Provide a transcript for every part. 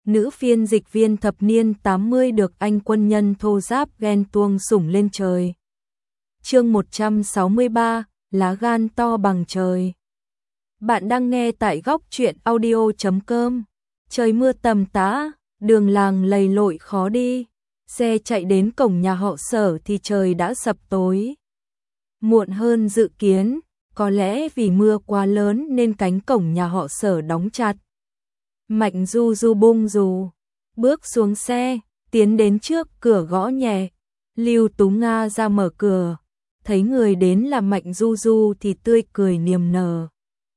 nữ phiên dịch viên thập niên 80 được anh quân nhân thô giáp ghen tuông sủng lên trời. Chương 163, lá gan to bằng trời. Bạn đang nghe tại góc truyện audio.com. Trời mưa tầm tã, đường làng lầy lội khó đi. Xe chạy đến cổng nhà họ Sở thì trời đã sập tối. Muộn hơn dự kiến, có lẽ vì mưa quá lớn nên cánh cổng nhà họ Sở đóng chặt. Mạnh Du Du bung dù, bước xuống xe, tiến đến trước cửa gõ nhẹ. Lưu Tú Nga ra mở cửa, thấy người đến là Mạnh Du Du thì tươi cười niềm nở.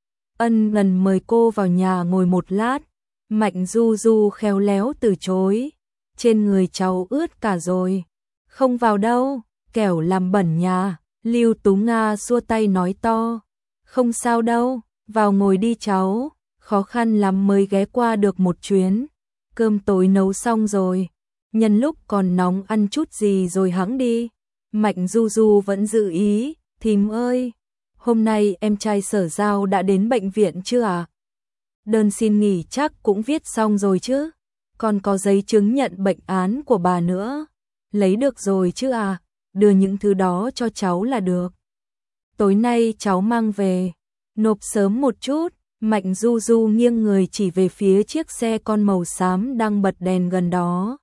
Ân cần mời cô vào nhà ngồi một lát. Mạnh Du Du khéo léo từ chối. Trên người cháu ướt cả rồi. Không vào đâu, kẻo làm bẩn nhà. Lưu Tú Nga xua tay nói to. Không sao đâu, vào ngồi đi cháu. Khó khăn lắm mới ghé qua được một chuyến. Cơm tối nấu xong rồi. Nhân lúc còn nóng ăn chút gì rồi hẵng đi. Mạnh Du Du vẫn giữ ý. Thím ơi, hôm nay em trai Sở Giao đã đến bệnh viện chưa à? Đơn xin nghỉ chắc cũng viết xong rồi chứ? Còn có giấy chứng nhận bệnh án của bà nữa. Lấy được rồi chứ à? Đưa những thứ đó cho cháu là được. Tối nay cháu mang về. Nộp sớm một chút. Mạnh Du Du nghiêng người chỉ về phía chiếc xe con màu xám đang bật đèn gần đó.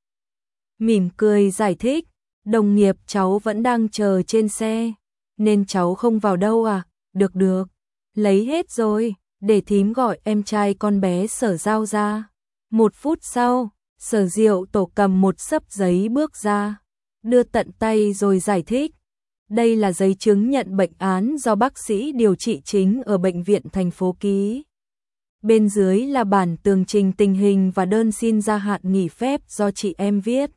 Mỉm cười giải thích. Đồng nghiệp cháu vẫn đang chờ trên xe. Nên cháu không vào đâu à? Được được. Lấy hết rồi. Để thím gọi em trai con bé Sở Giao ra. 1 phút sau, Sở Diệu Tổ cầm một xấp giấy bước ra. Đưa tận tay rồi giải thích. Đây là giấy chứng nhận bệnh án do bác sĩ điều trị chính ở bệnh viện thành phố ký. Bên dưới là bản tường trình tình hình và đơn xin gia hạn nghỉ phép do chị em viết.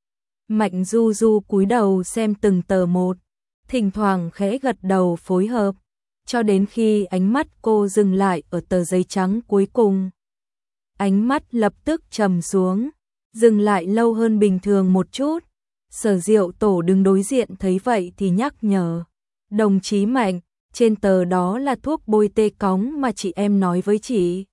Mạnh Du Du cúi đầu xem từng tờ một, thỉnh thoảng khẽ gật đầu phối hợp, cho đến khi ánh mắt cô dừng lại ở tờ giấy trắng cuối cùng. Ánh mắt lập tức trầm xuống, dừng lại lâu hơn bình thường một chút. Sở Diệu Tổ đứng đối diện thấy vậy thì nhắc nhở. Đồng chí Mạnh, trên tờ đó là thuốc bôi tê cóng mà chị em nói với chị.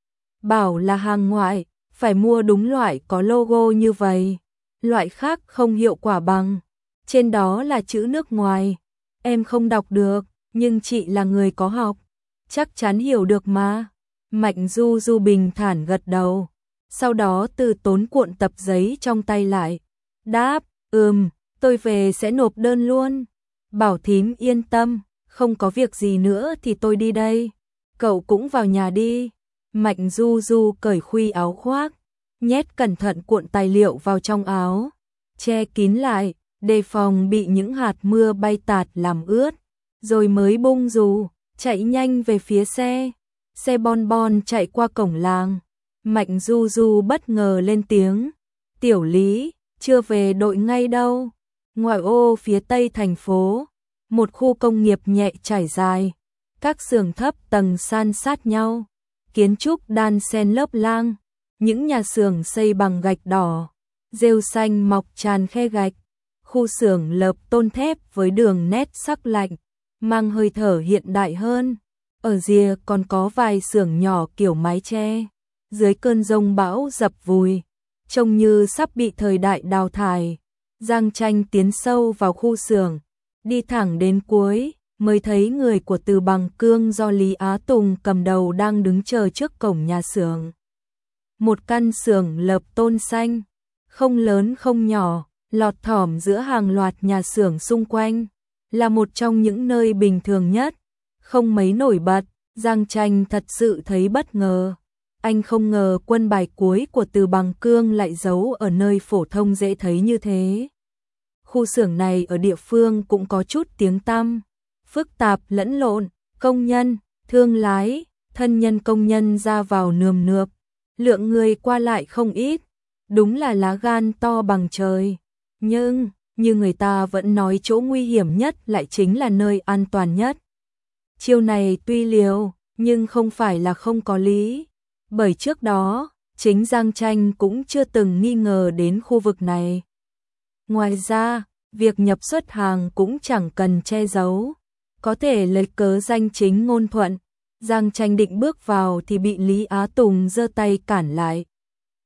Bảo là hàng ngoại, phải mua đúng loại có logo như vậy. Loại khác không hiệu quả bằng. Trên đó là chữ nước ngoài. Em không đọc được, nhưng chị là người có học. Chắc chắn hiểu được mà. Mạnh Du Du bình thản gật đầu. Sau đó từ tốn cuộn tập giấy trong tay lại. Đáp, tôi về sẽ nộp đơn luôn. Bảo thím yên tâm, không có việc gì nữa thì tôi đi đây. Cậu cũng vào nhà đi. Mạnh Du Du cởi khuy áo khoác, nhét cẩn thận cuộn tài liệu vào trong áo, che kín lại, đề phòng bị những hạt mưa bay tạt làm ướt, rồi mới bung dù, chạy nhanh về phía xe. Xe bon bon chạy qua cổng làng. Mạnh Du Du bất ngờ lên tiếng. Tiểu Lý, chưa về đội ngay đâu. Ngoại ô phía tây thành phố, một khu công nghiệp nhẹ trải dài, các xưởng thấp tầng san sát nhau, kiến trúc đan xen lớp lang, những nhà xưởng xây bằng gạch đỏ, rêu xanh mọc tràn khe gạch, khu xưởng lợp tôn thép với đường nét sắc lạnh, mang hơi thở hiện đại hơn. Ở rìa còn có vài xưởng nhỏ kiểu mái che, dưới cơn giông bão dập vùi, trông như sắp bị thời đại đào thải. Giang Tranh tiến sâu vào khu xưởng, đi thẳng đến cuối, mới thấy người của Từ Bằng Cương do Lý Á Tùng cầm đầu đang đứng chờ trước cổng nhà xưởng. Một căn xưởng lợp tôn xanh, không lớn không nhỏ, lọt thỏm giữa hàng loạt nhà xưởng xung quanh, là một trong những nơi bình thường nhất, không mấy nổi bật. Giang Tranh thật sự thấy bất ngờ. Anh không ngờ quân bài cuối của Từ Bằng Cương lại giấu ở nơi phổ thông dễ thấy như thế. Khu xưởng này ở địa phương cũng có chút tiếng tăm, phức tạp lẫn lộn, công nhân, thương lái, thân nhân công nhân ra vào nườm nượp, lượng người qua lại không ít, đúng là lá gan to bằng trời. Nhưng, như người ta vẫn nói chỗ nguy hiểm nhất lại chính là nơi an toàn nhất. Chiêu này tuy liều, nhưng không phải là không có lý. Bởi trước đó, chính Giang Tranh cũng chưa từng nghi ngờ đến khu vực này. Ngoài ra, việc nhập xuất hàng cũng chẳng cần che giấu. Có thể lấy cớ danh chính ngôn thuận. Giang Tranh định bước vào thì bị Lý Á Tùng giơ tay cản lại.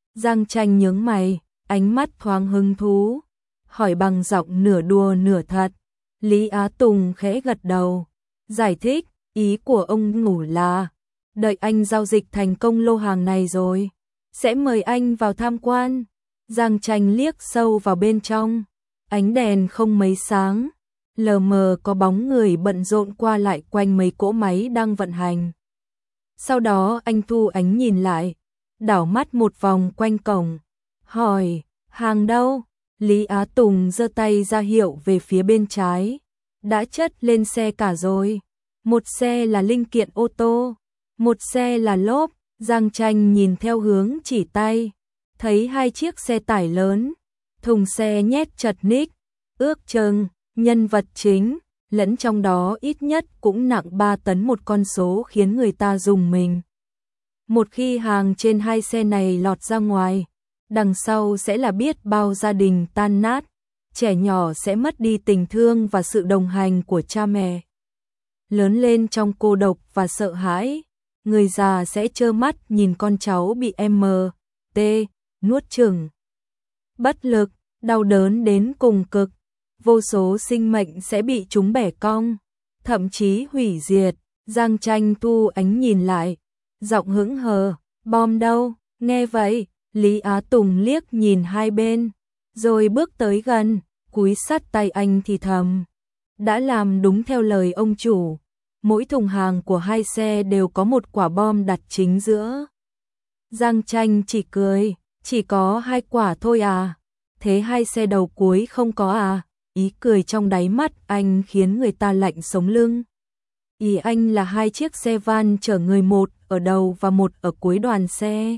Giang Tranh nhướng mày, ánh mắt thoáng hứng thú, hỏi bằng giọng nửa đùa nửa thật. Lý Á Tùng khẽ gật đầu, giải thích, ý của ông ngủ là, đợi anh giao dịch thành công lô hàng này rồi, sẽ mời anh vào tham quan. Giang Tranh liếc sâu vào bên trong, ánh đèn không mấy sáng, lờ mờ có bóng người bận rộn qua lại quanh mấy cỗ máy đang vận hành. Sau đó anh thu ánh nhìn lại, đảo mắt một vòng quanh cổng, hỏi, hàng đâu? Lý Á Tùng giơ tay ra hiệu về phía bên trái, đã chất lên xe cả rồi, một xe là linh kiện ô tô, một xe là lốp. Giang Tranh nhìn theo hướng chỉ tay, thấy 2 chiếc xe tải lớn, thùng xe nhét chật ních, ước chừng nhân vật chính, lẫn trong đó ít nhất cũng nặng 3 tấn, một con số khiến người ta rùng mình. Một khi hàng trên 2 xe này lọt ra ngoài, đằng sau sẽ là biết bao gia đình tan nát, trẻ nhỏ sẽ mất đi tình thương và sự đồng hành của cha mẹ. Lớn lên trong cô độc và sợ hãi, người già sẽ trơ mắt nhìn con cháu bị M.T. nuốt chửng. Bất lực, đau đớn đến cùng cực, vô số sinh mệnh sẽ bị chúng bẻ cong, thậm chí hủy diệt. Giang Tranh thu ánh nhìn lại, giọng hững hờ, bom đâu? Nghe vậy, Lý Á Tùng liếc nhìn hai bên, rồi bước tới gần, cúi sát tay anh thì thầm. Đã làm đúng theo lời ông chủ, mỗi thùng hàng của 2 xe đều có một quả bom đặt chính giữa. Giang Tranh chỉ cười, chỉ có 2 quả thôi à? Thế 2 xe đầu cuối không có à? Ý cười trong đáy mắt anh khiến người ta lạnh sống lưng. Ý anh là 2 chiếc xe van chở người, một ở đầu và một ở cuối đoàn xe.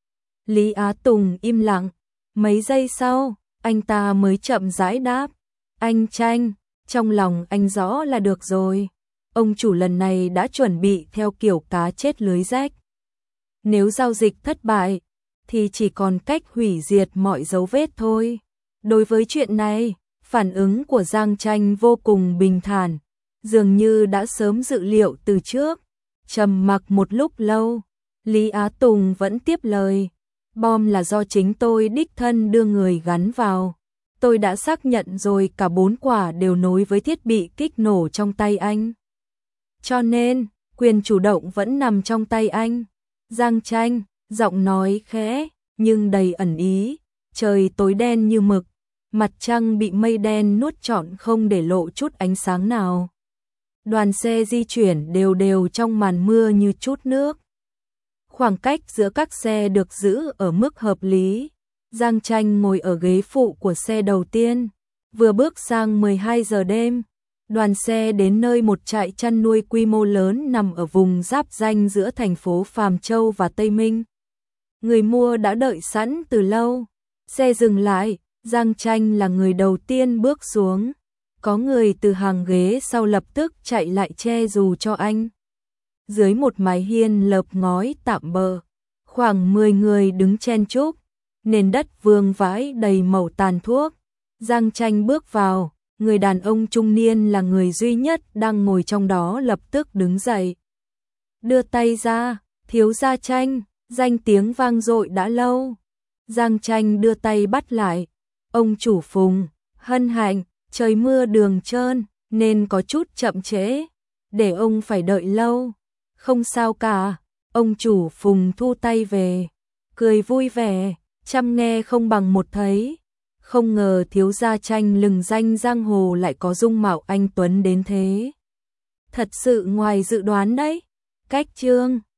Lý Á Tùng im lặng, mấy giây sau, anh ta mới chậm rãi đáp. Anh Tranh, trong lòng anh rõ là được rồi. Ông chủ lần này đã chuẩn bị theo kiểu cá chết lưới rách. Nếu giao dịch thất bại, thì chỉ còn cách hủy diệt mọi dấu vết thôi. Đối với chuyện này, phản ứng của Giang Tranh vô cùng bình thản, dường như đã sớm dự liệu từ trước. Trầm mặc một lúc lâu, Lý Á Tùng vẫn tiếp lời. Bom là do chính tôi đích thân đưa người gắn vào. Tôi đã xác nhận rồi, cả 4 quả đều nối với thiết bị kích nổ trong tay anh. Cho nên, quyền chủ động vẫn nằm trong tay anh. Giang Tranh, giọng nói khẽ, nhưng đầy ẩn ý. Trời tối đen như mực, mặt trăng bị mây đen nuốt trọn không để lộ chút ánh sáng nào. Đoàn xe di chuyển đều đều trong màn mưa như chút nước. Khoảng cách giữa các xe được giữ ở mức hợp lý. Giang Tranh ngồi ở ghế phụ của xe đầu tiên. Vừa bước sang 12 giờ đêm, đoàn xe đến nơi một trại chăn nuôi quy mô lớn nằm ở vùng giáp ranh giữa thành phố Phàm Châu và Tây Minh. Người mua đã đợi sẵn từ lâu. Xe dừng lại, Giang Tranh là người đầu tiên bước xuống. Có người từ hàng ghế sau lập tức chạy lại che dù cho anh. Dưới một mái hiên lợp ngói tạm bợ, khoảng 10 người đứng chen chúc, nền đất vương vãi đầy mẩu tàn thuốc. Giang Tranh bước vào, người đàn ông trung niên là người duy nhất đang ngồi trong đó lập tức đứng dậy. Đưa tay ra, thiếu gia Tranh, danh tiếng vang dội đã lâu. Giang Tranh đưa tay bắt lại. Ông chủ Phùng, hân hạnh, trời mưa đường trơn nên có chút chậm trễ, để ông phải đợi lâu. Không sao cả, ông chủ Phùng thu tay về, cười vui vẻ, trăm nghe không bằng một thấy. Không ngờ thiếu gia Tranh lừng danh giang hồ lại có dung mạo anh tuấn đến thế. Thật sự ngoài dự đoán đấy. Cách chương